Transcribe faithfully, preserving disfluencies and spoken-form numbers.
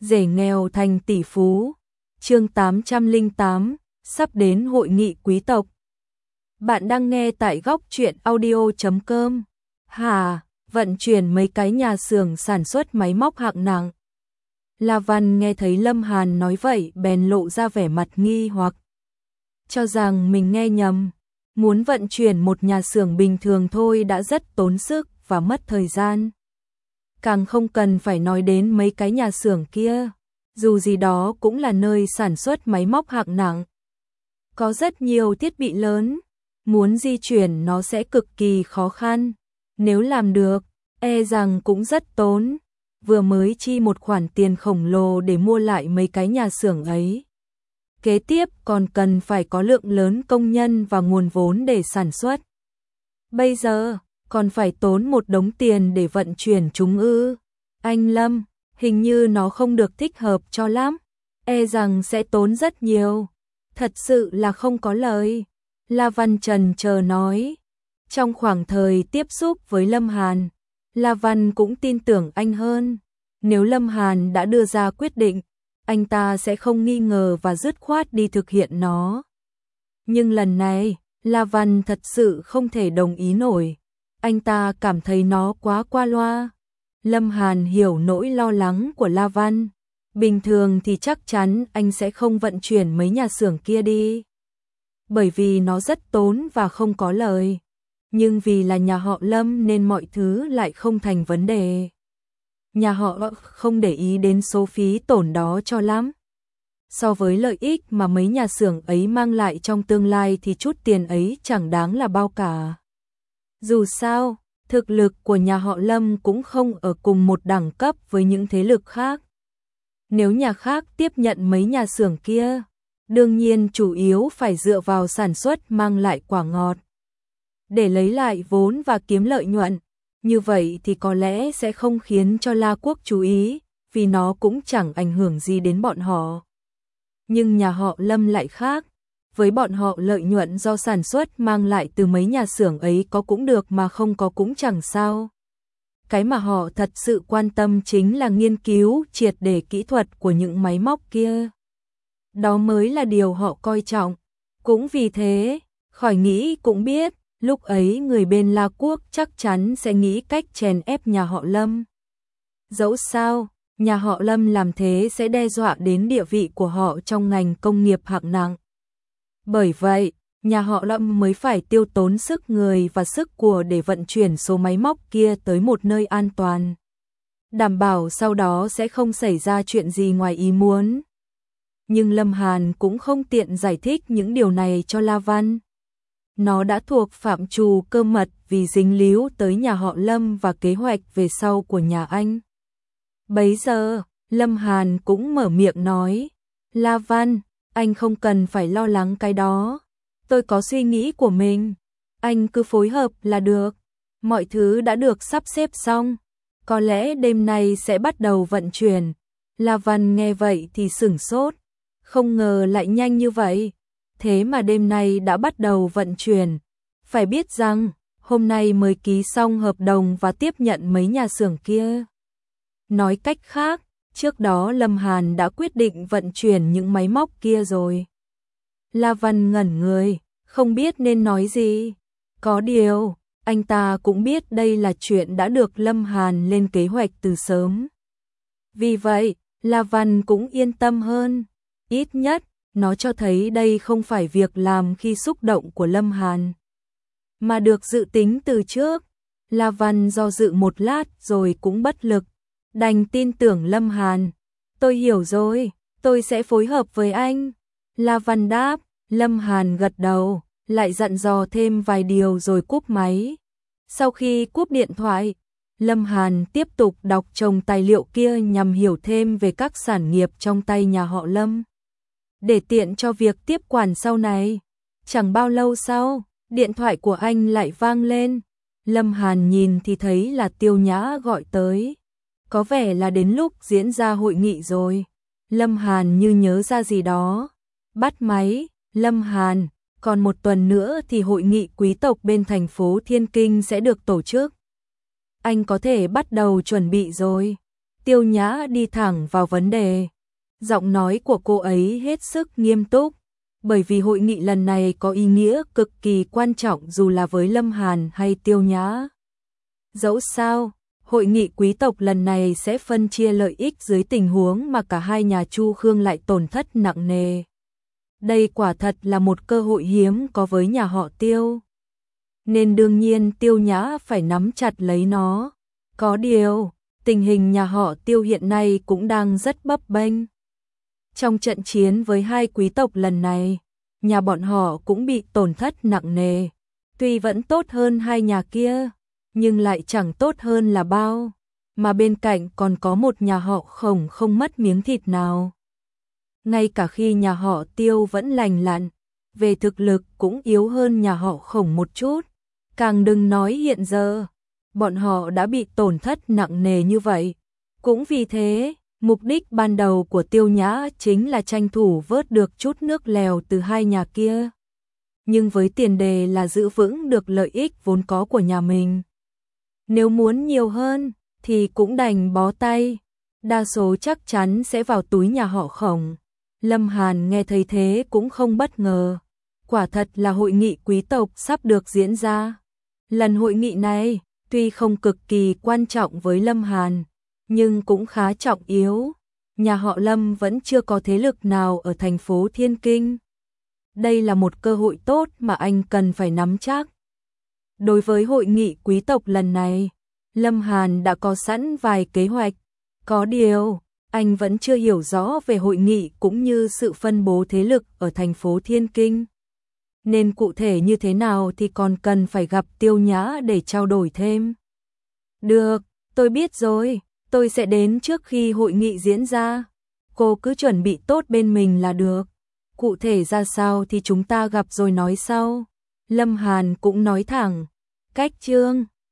Rể nghèo thành tỷ phú. Chương tám trăm lẻ tám, sắp đến hội nghị quý tộc. Bạn đang nghe tại góc truyện audio chấm com. Hà, vận chuyển mấy cái nhà xưởng sản xuất máy móc hạng nặng. La Văn nghe thấy Lâm Hàn nói vậy bèn lộ ra vẻ mặt nghi hoặc. Cho rằng mình nghe nhầm, muốn vận chuyển một nhà xưởng bình thường thôi đã rất tốn sức và mất thời gian. Càng không cần phải nói đến mấy cái nhà xưởng kia, dù gì đó cũng là nơi sản xuất máy móc hạng nặng. Có rất nhiều thiết bị lớn, muốn di chuyển nó sẽ cực kỳ khó khăn. Nếu làm được, e rằng cũng rất tốn. Vừa mới chi một khoản tiền khổng lồ để mua lại mấy cái nhà xưởng ấy. Kế tiếp còn cần phải có lượng lớn công nhân và nguồn vốn để sản xuất. Bây giờ, còn phải tốn một đống tiền để vận chuyển chúng ư. Anh Lâm, hình như nó không được thích hợp cho lắm. E rằng sẽ tốn rất nhiều. Thật sự là không có lời. La Văn trần chờ nói. Trong khoảng thời tiếp xúc với Lâm Hàn, La Văn cũng tin tưởng anh hơn. Nếu Lâm Hàn đã đưa ra quyết định, anh ta sẽ không nghi ngờ và dứt khoát đi thực hiện nó. Nhưng lần này, La Văn thật sự không thể đồng ý nổi. Anh ta cảm thấy nó quá qua loa. Lâm Hàn hiểu nỗi lo lắng của La Văn. Bình thường thì chắc chắn anh sẽ không vận chuyển mấy nhà xưởng kia đi. Bởi vì nó rất tốn và không có lời. Nhưng vì là nhà họ Lâm nên mọi thứ lại không thành vấn đề. Nhà họ không để ý đến số phí tổn đó cho lắm. So với lợi ích mà mấy nhà xưởng ấy mang lại trong tương lai thì chút tiền ấy chẳng đáng là bao cả. Dù sao, thực lực của nhà họ Lâm cũng không ở cùng một đẳng cấp với những thế lực khác. Nếu nhà khác tiếp nhận mấy nhà xưởng kia, đương nhiên chủ yếu phải dựa vào sản xuất mang lại quả ngọt. Để lấy lại vốn và kiếm lợi nhuận, như vậy thì có lẽ sẽ không khiến cho La Quốc chú ý, vì nó cũng chẳng ảnh hưởng gì đến bọn họ. Nhưng nhà họ Lâm lại khác, với bọn họ lợi nhuận do sản xuất mang lại từ mấy nhà xưởng ấy có cũng được mà không có cũng chẳng sao. Cái mà họ thật sự quan tâm chính là nghiên cứu triệt để kỹ thuật của những máy móc kia. Đó mới là điều họ coi trọng. Cũng vì thế, khỏi nghĩ cũng biết, lúc ấy người bên La Quốc chắc chắn sẽ nghĩ cách chèn ép nhà họ Lâm. Dẫu sao, nhà họ Lâm làm thế sẽ đe dọa đến địa vị của họ trong ngành công nghiệp hạng nặng. Bởi vậy, nhà họ Lâm mới phải tiêu tốn sức người và sức của để vận chuyển số máy móc kia tới một nơi an toàn. Đảm bảo sau đó sẽ không xảy ra chuyện gì ngoài ý muốn. Nhưng Lâm Hàn cũng không tiện giải thích những điều này cho La Văn. Nó đã thuộc phạm trù cơ mật vì dính líu tới nhà họ Lâm và kế hoạch về sau của nhà anh. Bấy giờ, Lâm Hàn cũng mở miệng nói, La Văn, anh không cần phải lo lắng cái đó. Tôi có suy nghĩ của mình. Anh cứ phối hợp là được. Mọi thứ đã được sắp xếp xong. Có lẽ đêm nay sẽ bắt đầu vận chuyển. La Văn nghe vậy thì sửng sốt. Không ngờ lại nhanh như vậy. Thế mà đêm nay đã bắt đầu vận chuyển. Phải biết rằng, hôm nay mới ký xong hợp đồng và tiếp nhận mấy nhà xưởng kia. Nói cách khác, trước đó Lâm Hàn đã quyết định vận chuyển những máy móc kia rồi. La Văn ngẩn người, không biết nên nói gì. Có điều, anh ta cũng biết đây là chuyện đã được Lâm Hàn lên kế hoạch từ sớm. Vì vậy, La Văn cũng yên tâm hơn. Ít nhất, nó cho thấy đây không phải việc làm khi xúc động của Lâm Hàn, mà được dự tính từ trước. La Văn do dự một lát rồi cũng bất lực, đành tin tưởng Lâm Hàn. Tôi hiểu rồi, tôi sẽ phối hợp với anh. La Văn đáp, Lâm Hàn gật đầu, lại dặn dò thêm vài điều rồi cúp máy. Sau khi cúp điện thoại, Lâm Hàn tiếp tục đọc chồng tài liệu kia nhằm hiểu thêm về các sản nghiệp trong tay nhà họ Lâm, để tiện cho việc tiếp quản sau này. Chẳng bao lâu sau, điện thoại của anh lại vang lên. Lâm Hàn nhìn thì thấy là Tiêu Nhã gọi tới. Có vẻ là đến lúc diễn ra hội nghị rồi. Lâm Hàn như nhớ ra gì đó. Bắt máy, Lâm Hàn, còn một tuần nữa thì hội nghị quý tộc bên thành phố Thiên Kinh sẽ được tổ chức. Anh có thể bắt đầu chuẩn bị rồi. Tiêu Nhã đi thẳng vào vấn đề. Giọng nói của cô ấy hết sức nghiêm túc, bởi vì hội nghị lần này có ý nghĩa cực kỳ quan trọng dù là với Lâm Hàn hay Tiêu Nhã. Dẫu sao, hội nghị quý tộc lần này sẽ phân chia lợi ích dưới tình huống mà cả hai nhà Chu Khương lại tổn thất nặng nề. Đây quả thật là một cơ hội hiếm có với nhà họ Tiêu. Nên đương nhiên Tiêu Nhã phải nắm chặt lấy nó. Có điều, tình hình nhà họ Tiêu hiện nay cũng đang rất bấp bênh. Trong trận chiến với hai quý tộc lần này, nhà bọn họ cũng bị tổn thất nặng nề. Tuy vẫn tốt hơn hai nhà kia, nhưng lại chẳng tốt hơn là bao. Mà bên cạnh còn có một nhà họ Khổng không mất miếng thịt nào. Ngay cả khi nhà họ Tiêu vẫn lành lặn, về thực lực cũng yếu hơn nhà họ Khổng một chút. Càng đừng nói hiện giờ, bọn họ đã bị tổn thất nặng nề như vậy. Cũng vì thế, mục đích ban đầu của Tiêu Nhã chính là tranh thủ vớt được chút nước lèo từ hai nhà kia. Nhưng với tiền đề là giữ vững được lợi ích vốn có của nhà mình. Nếu muốn nhiều hơn, thì cũng đành bó tay. Đa số chắc chắn sẽ vào túi nhà họ Khổng. Lâm Hàn nghe thấy thế cũng không bất ngờ. Quả thật là hội nghị quý tộc sắp được diễn ra. Lần hội nghị này, tuy không cực kỳ quan trọng với Lâm Hàn, nhưng cũng khá trọng yếu. Nhà họ Lâm vẫn chưa có thế lực nào ở thành phố Thiên Kinh. Đây là một cơ hội tốt mà anh cần phải nắm chắc. Đối với hội nghị quý tộc lần này, Lâm Hàn đã có sẵn vài kế hoạch. Có điều, anh vẫn chưa hiểu rõ về hội nghị cũng như sự phân bố thế lực ở thành phố Thiên Kinh. Nên cụ thể như thế nào thì còn cần phải gặp Tiêu Nhã để trao đổi thêm. Được, tôi biết rồi, tôi sẽ đến trước khi hội nghị diễn ra. Cô cứ chuẩn bị tốt bên mình là được. Cụ thể ra sao thì chúng ta gặp rồi nói sau. Lâm Hàn cũng nói thẳng. Cách chương